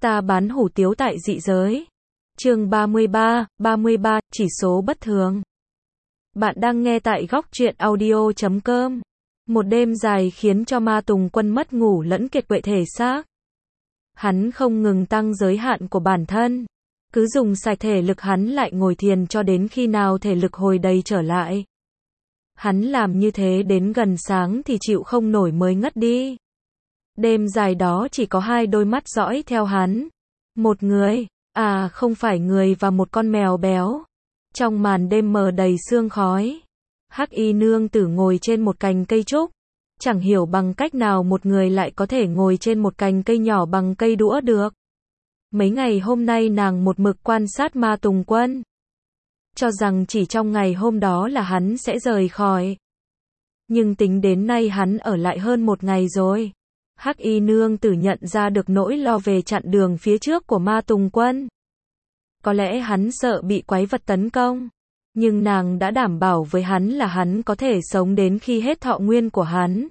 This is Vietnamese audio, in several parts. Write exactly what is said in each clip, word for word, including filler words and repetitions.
Ta bán hủ tiếu tại dị giới. Chương ba mươi ba, ba mươi ba, chỉ số bất thường. Bạn đang nghe tại góc truyện audio chấm com. Một đêm dài khiến cho Ma Tùng Quân mất ngủ lẫn kiệt quệ thể xác. Hắn không ngừng tăng giới hạn của bản thân. Cứ dùng sạch thể lực, hắn lại ngồi thiền cho đến khi nào thể lực hồi đầy trở lại. Hắn làm như thế đến gần sáng thì chịu không nổi mới ngất đi. Đêm dài đó chỉ có hai đôi mắt dõi theo hắn. Một người, à không phải người, và một con mèo béo. Trong màn đêm mờ đầy sương khói, Hắc Y nương tử ngồi trên một cành cây trúc. Chẳng hiểu bằng cách nào một người lại có thể ngồi trên một cành cây nhỏ bằng cây đũa được. Mấy ngày hôm nay nàng một mực quan sát Ma Tùng Quân, cho rằng chỉ trong ngày hôm đó là hắn sẽ rời khỏi. Nhưng tính đến nay hắn ở lại hơn một ngày rồi. Hắc Y nương tử nhận ra được nỗi lo về chặn đường phía trước của Ma Tùng Quân. Có lẽ hắn sợ bị quái vật tấn công, nhưng nàng đã đảm bảo với hắn là hắn có thể sống đến khi hết thọ nguyên của hắn.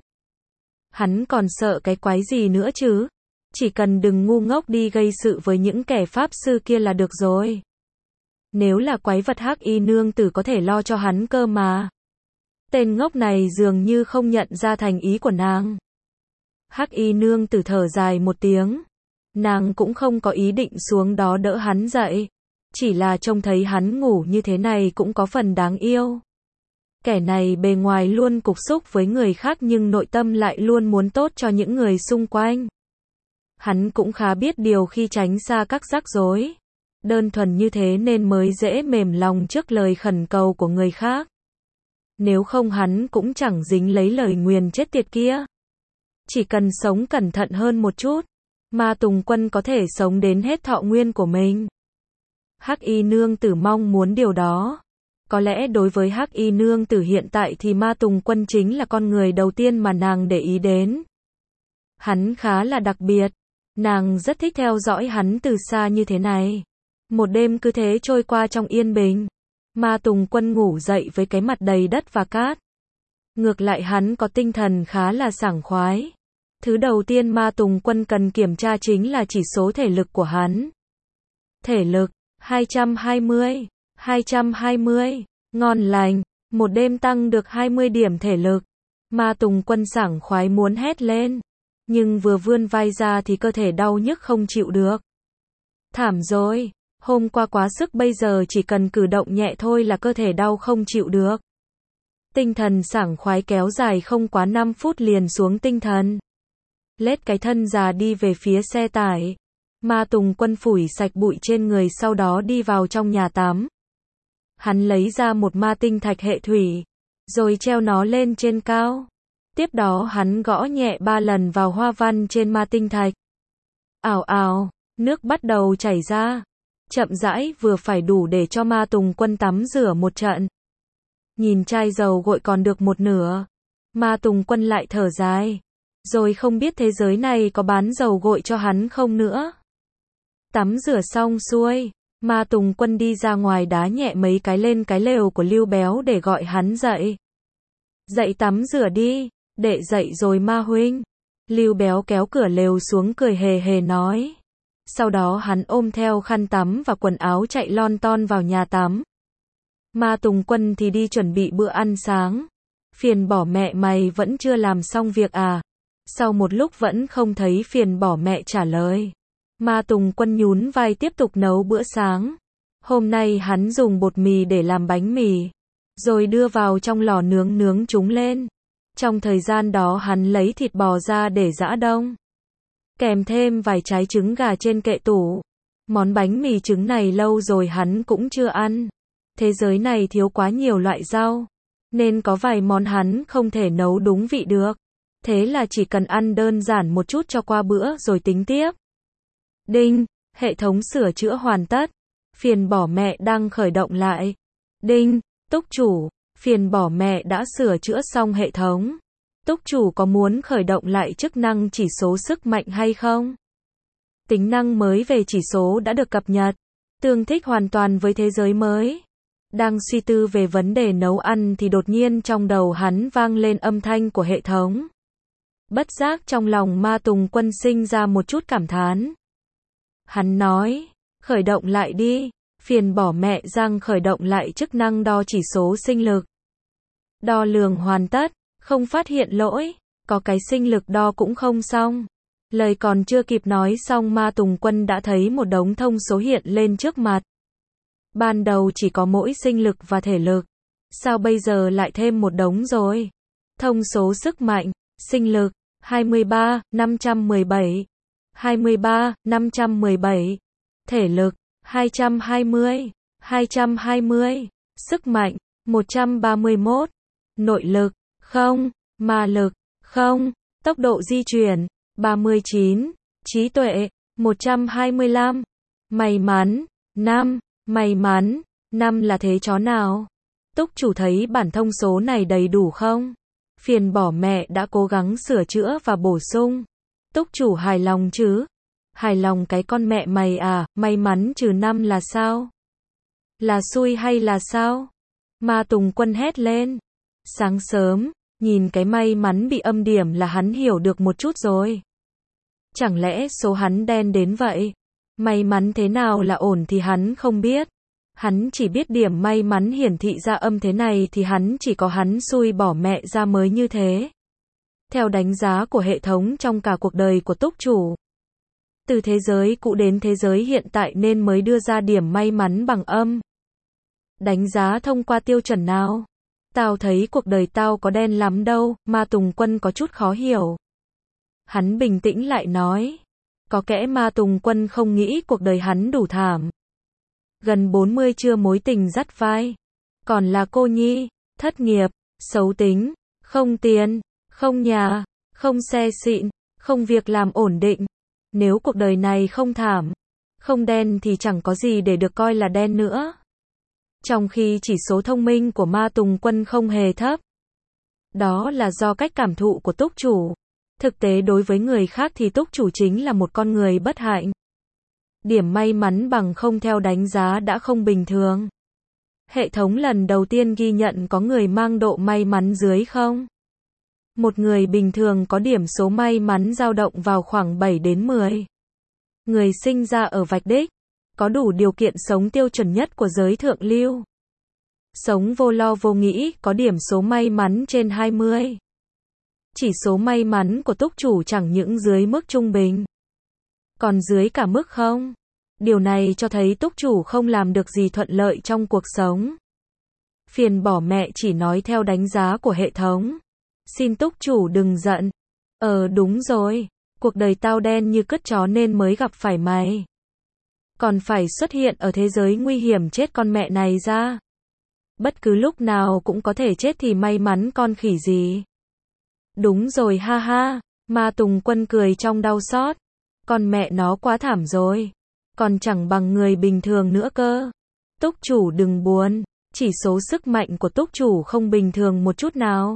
Hắn còn sợ cái quái gì nữa chứ? Chỉ cần đừng ngu ngốc đi gây sự với những kẻ pháp sư kia là được rồi. Nếu là quái vật, Hắc Y nương tử có thể lo cho hắn cơ mà. Tên ngốc này dường như không nhận ra thành ý của nàng. Hắc Y nương tử thở dài một tiếng. Nàng cũng không có ý định xuống đó đỡ hắn dậy. Chỉ là trông thấy hắn ngủ như thế này cũng có phần đáng yêu. Kẻ này bề ngoài luôn cục xúc với người khác nhưng nội tâm lại luôn muốn tốt cho những người xung quanh. Hắn cũng khá biết điều khi tránh xa các rắc rối. Đơn thuần như thế nên mới dễ mềm lòng trước lời khẩn cầu của người khác. Nếu không hắn cũng chẳng dính lấy lời nguyền chết tiệt kia. Chỉ cần sống cẩn thận hơn một chút, Ma Tùng Quân có thể sống đến hết thọ nguyên của mình. Hắc Y nương tử mong muốn điều đó. Có lẽ đối với Hắc Y nương tử hiện tại thì Ma Tùng Quân chính là con người đầu tiên mà nàng để ý đến. Hắn khá là đặc biệt. Nàng rất thích theo dõi hắn từ xa như thế này. Một đêm cứ thế trôi qua trong yên bình. Ma Tùng Quân ngủ dậy với cái mặt đầy đất và cát. Ngược lại hắn có tinh thần khá là sảng khoái. Thứ đầu tiên Ma Tùng Quân cần kiểm tra chính là chỉ số thể lực của hắn. Thể lực, hai trăm hai mươi, hai trăm hai mươi, ngon lành, một đêm tăng được hai mươi điểm thể lực. Ma Tùng Quân sảng khoái muốn hét lên. Nhưng vừa vươn vai ra thì cơ thể đau nhức không chịu được. Thảm rồi, hôm qua quá sức, bây giờ chỉ cần cử động nhẹ thôi là cơ thể đau không chịu được. Tinh thần sảng khoái kéo dài không quá năm phút liền xuống tinh thần. Lết cái thân già đi về phía xe tải. Ma Tùng Quân phủi sạch bụi trên người sau đó đi vào trong nhà tắm. Hắn lấy ra một ma tinh thạch hệ thủy, rồi treo nó lên trên cao. Tiếp đó hắn gõ nhẹ ba lần vào hoa văn trên ma tinh thạch. Ào ào, nước bắt đầu chảy ra. Chậm rãi vừa phải đủ để cho Ma Tùng Quân tắm rửa một trận. Nhìn chai dầu gội còn được một nửa. Ma Tùng Quân lại thở dài. Rồi không biết thế giới này có bán dầu gội cho hắn không nữa. Tắm rửa xong xuôi, Ma Tùng Quân đi ra ngoài đá nhẹ mấy cái lên cái lều của Lưu Béo để gọi hắn dậy. Dậy tắm rửa đi, đệ dậy rồi Ma huynh. Lưu Béo kéo cửa lều xuống cười hề hề nói. Sau đó hắn ôm theo khăn tắm và quần áo chạy lon ton vào nhà tắm. Ma Tùng Quân thì đi chuẩn bị bữa ăn sáng. Phiền bỏ mẹ, mày vẫn chưa làm xong việc à? Sau một lúc vẫn không thấy Phiền bỏ mẹ trả lời. Ma Tùng Quân nhún vai tiếp tục nấu bữa sáng. Hôm nay hắn dùng bột mì để làm bánh mì, rồi đưa vào trong lò nướng nướng chúng lên. Trong thời gian đó hắn lấy thịt bò ra để giã đông, kèm thêm vài trái trứng gà trên kệ tủ. Món bánh mì trứng này lâu rồi hắn cũng chưa ăn. Thế giới này thiếu quá nhiều loại rau, nên có vài món hắn không thể nấu đúng vị được. Thế là chỉ cần ăn đơn giản một chút cho qua bữa rồi tính tiếp. Đinh, hệ thống sửa chữa hoàn tất. Phiền bỏ mẹ đang khởi động lại. Đinh, túc chủ, phiền bỏ mẹ đã sửa chữa xong hệ thống. Túc chủ có muốn khởi động lại chức năng chỉ số sức mạnh hay không? Tính năng mới về chỉ số đã được cập nhật, tương thích hoàn toàn với thế giới mới. Đang suy tư về vấn đề nấu ăn thì đột nhiên trong đầu hắn vang lên âm thanh của hệ thống. Bất giác trong lòng Ma Tùng Quân sinh ra một chút cảm thán. Hắn nói, khởi động lại đi. Phiền bỏ mẹ Giang khởi động lại chức năng đo chỉ số sinh lực. Đo lường hoàn tất, không phát hiện lỗi, có cái sinh lực đo cũng không xong. Lời còn chưa kịp nói xong Ma Tùng Quân đã thấy một đống thông số hiện lên trước mặt. Ban đầu chỉ có mỗi sinh lực và thể lực. Sao bây giờ lại thêm một đống rồi? Thông số sức mạnh, sinh lực, hai mươi ba, năm trăm mười bảy. hai mươi ba, năm trăm mười bảy. Thể lực, hai trăm hai mươi, hai trăm hai mươi. Sức mạnh, một trăm ba mươi mốt. Nội lực, không. Ma lực, không. Tốc độ di chuyển, ba mươi chín. Trí tuệ, một trăm hai mươi lăm. May mắn, năm. May mắn, năm là thế chó nào? Túc chủ thấy bản thông số này đầy đủ không? Phiền bỏ mẹ đã cố gắng sửa chữa và bổ sung. Túc chủ hài lòng chứ? Hài lòng cái con mẹ mày à, may mắn trừ năm là sao? Là xui hay là sao? Ma Tùng Quân hét lên. Sáng sớm, nhìn cái may mắn bị âm điểm là hắn hiểu được một chút rồi. Chẳng lẽ số hắn đen đến vậy? May mắn thế nào là ổn thì hắn không biết. Hắn chỉ biết điểm may mắn hiển thị ra âm thế này thì hắn chỉ có hắn xui bỏ mẹ ra mới như thế. Theo đánh giá của hệ thống trong cả cuộc đời của túc chủ. Từ thế giới cũ đến thế giới hiện tại nên mới đưa ra điểm may mắn bằng âm. Đánh giá thông qua tiêu chuẩn nào? Tao thấy cuộc đời tao có đen lắm đâu, Ma Tùng Quân có chút khó hiểu. Hắn bình tĩnh lại nói. Có kẽ Ma Tùng Quân không nghĩ cuộc đời hắn đủ thảm. Gần bốn mươi chưa mối tình dắt vai. Còn là cô nhi, thất nghiệp, xấu tính, không tiền, không nhà, không xe xịn, không việc làm ổn định. Nếu cuộc đời này không thảm, không đen thì chẳng có gì để được coi là đen nữa. Trong khi chỉ số thông minh của Ma Tùng Quân không hề thấp. Đó là do cách cảm thụ của túc chủ. Thực tế đối với người khác thì túc chủ chính là một con người bất hạnh. Điểm may mắn bằng không theo đánh giá đã không bình thường. Hệ thống lần đầu tiên ghi nhận có người mang độ may mắn dưới không. Một người bình thường có điểm số may mắn dao động vào khoảng bảy đến mười. Người sinh ra ở vạch đích, có đủ điều kiện sống tiêu chuẩn nhất của giới thượng lưu. Sống vô lo vô nghĩ, có điểm số may mắn trên hai mươi. Chỉ số may mắn của túc chủ chẳng những dưới mức trung bình, còn dưới cả mức không. Điều này cho thấy túc chủ không làm được gì thuận lợi trong cuộc sống. Phiền bỏ mẹ chỉ nói theo đánh giá của hệ thống. Xin túc chủ đừng giận. Ờ đúng rồi, cuộc đời tao đen như cứt chó nên mới gặp phải mày. Còn phải xuất hiện ở thế giới nguy hiểm chết con mẹ này ra. Bất cứ lúc nào cũng có thể chết thì may mắn con khỉ gì. Đúng rồi ha ha, Ma Tùng Quân cười trong đau xót. Con mẹ nó quá thảm rồi. Còn chẳng bằng người bình thường nữa cơ. Túc chủ đừng buồn, chỉ số sức mạnh của túc chủ không bình thường một chút nào.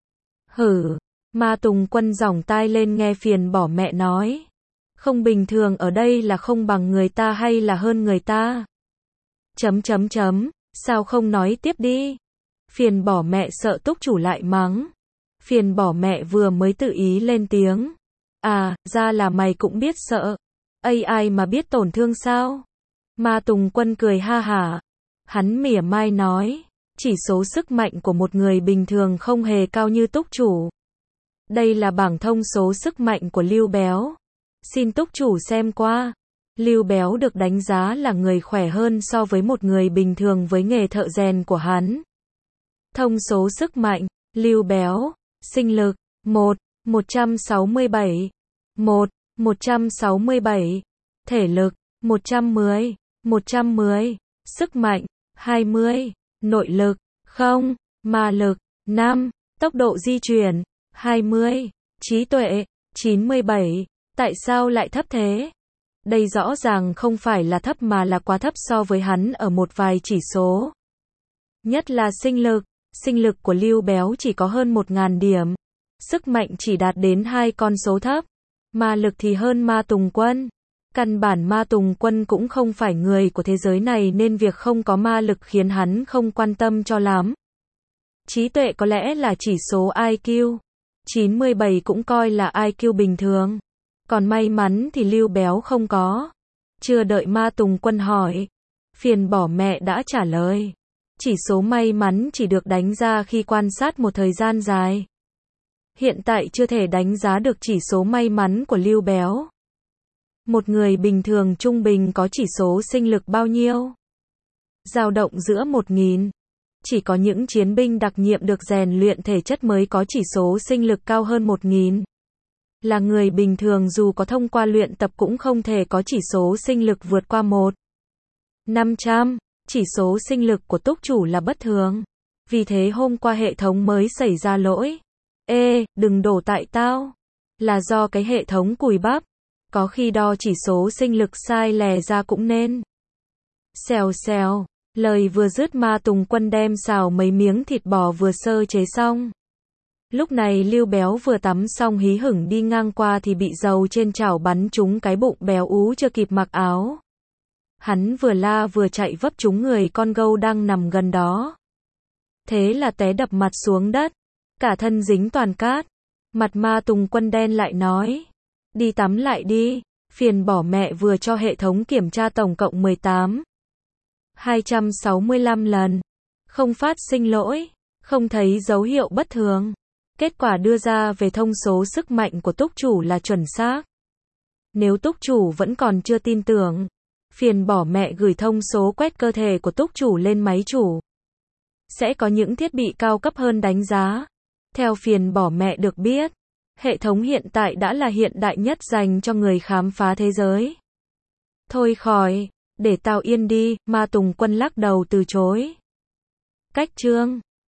Hử, Ma Tùng Quân giỏng tai lên nghe phiền bỏ mẹ nói. Không bình thường ở đây là không bằng người ta hay là hơn người ta? Chấm chấm chấm, sao không nói tiếp đi? Phiền bỏ mẹ sợ túc chủ lại mắng. Phiền bỏ mẹ vừa mới tự ý lên tiếng. À, ra là mày cũng biết sợ. a i mà biết tổn thương sao? Ma Tùng Quân cười ha hả. Hắn mỉa mai nói. Chỉ số sức mạnh của một người bình thường không hề cao như túc chủ. Đây là bảng thông số sức mạnh của Lưu Béo. Xin túc chủ xem qua. Lưu Béo được đánh giá là người khỏe hơn so với một người bình thường với nghề thợ rèn của hắn. Thông số sức mạnh, Lưu Béo, sinh lực, một, một trăm sáu mươi bảy, một, một trăm sáu mươi bảy, thể lực, một trăm mười, một trăm mười, sức mạnh, hai mươi, nội lực, không, ma lực, năm, tốc độ di chuyển, hai mươi, trí tuệ, chín mươi bảy. Tại sao lại thấp thế? Đây rõ ràng không phải là thấp mà là quá thấp so với hắn ở một vài chỉ số. Nhất là sinh lực. Sinh lực của Lưu Béo chỉ có hơn một nghìn điểm. Sức mạnh chỉ đạt đến hai con số thấp. Ma lực thì hơn Ma Tùng Quân. Căn bản Ma Tùng Quân cũng không phải người của thế giới này nên việc không có ma lực khiến hắn không quan tâm cho lắm. Trí tuệ có lẽ là chỉ số i kiu. chín mươi bảy cũng coi là i kiu bình thường. Còn may mắn thì Lưu Béo không có. Chưa đợi Ma Tùng Quân hỏi, phiền bỏ mẹ đã trả lời. Chỉ số may mắn chỉ được đánh ra khi quan sát một thời gian dài. Hiện tại chưa thể đánh giá được chỉ số may mắn của Lưu Béo. Một người bình thường trung bình có chỉ số sinh lực bao nhiêu? Dao động giữa một nghìn. Chỉ có những chiến binh đặc nhiệm được rèn luyện thể chất mới có chỉ số sinh lực cao hơn một nghìn. Là người bình thường dù có thông qua luyện tập cũng không thể có chỉ số sinh lực vượt qua một nghìn năm trăm. Chỉ số sinh lực của túc chủ là bất thường. Vì thế hôm qua hệ thống mới xảy ra lỗi. Ê, đừng đổ tại tao. Là do cái hệ thống cùi bắp. Có khi đo chỉ số sinh lực sai lè ra cũng nên. Xèo xèo. Lời vừa dứt Ma Tùng Quân đem xào mấy miếng thịt bò vừa sơ chế xong. Lúc này Lưu Béo vừa tắm xong hí hửng đi ngang qua thì bị dầu trên chảo bắn trúng cái bụng béo ú chưa kịp mặc áo. Hắn vừa la vừa chạy vấp trúng người con gâu đang nằm gần đó. Thế là té đập mặt xuống đất. Cả thân dính toàn cát. Mặt Ma Tùng Quân đen lại nói. Đi tắm lại đi. Phiền bỏ mẹ vừa cho hệ thống kiểm tra tổng cộng mười tám nghìn hai trăm sáu mươi lăm lần. Không phát sinh lỗi. Không thấy dấu hiệu bất thường. Kết quả đưa ra về thông số sức mạnh của túc chủ là chuẩn xác. Nếu túc chủ vẫn còn chưa tin tưởng, phiền bỏ mẹ gửi thông số quét cơ thể của túc chủ lên máy chủ. Sẽ có những thiết bị cao cấp hơn đánh giá. Theo phiền bỏ mẹ được biết, hệ thống hiện tại đã là hiện đại nhất dành cho người khám phá thế giới. Thôi khỏi, để tao yên đi, Ma Tùng Quân lắc đầu từ chối. Cách chương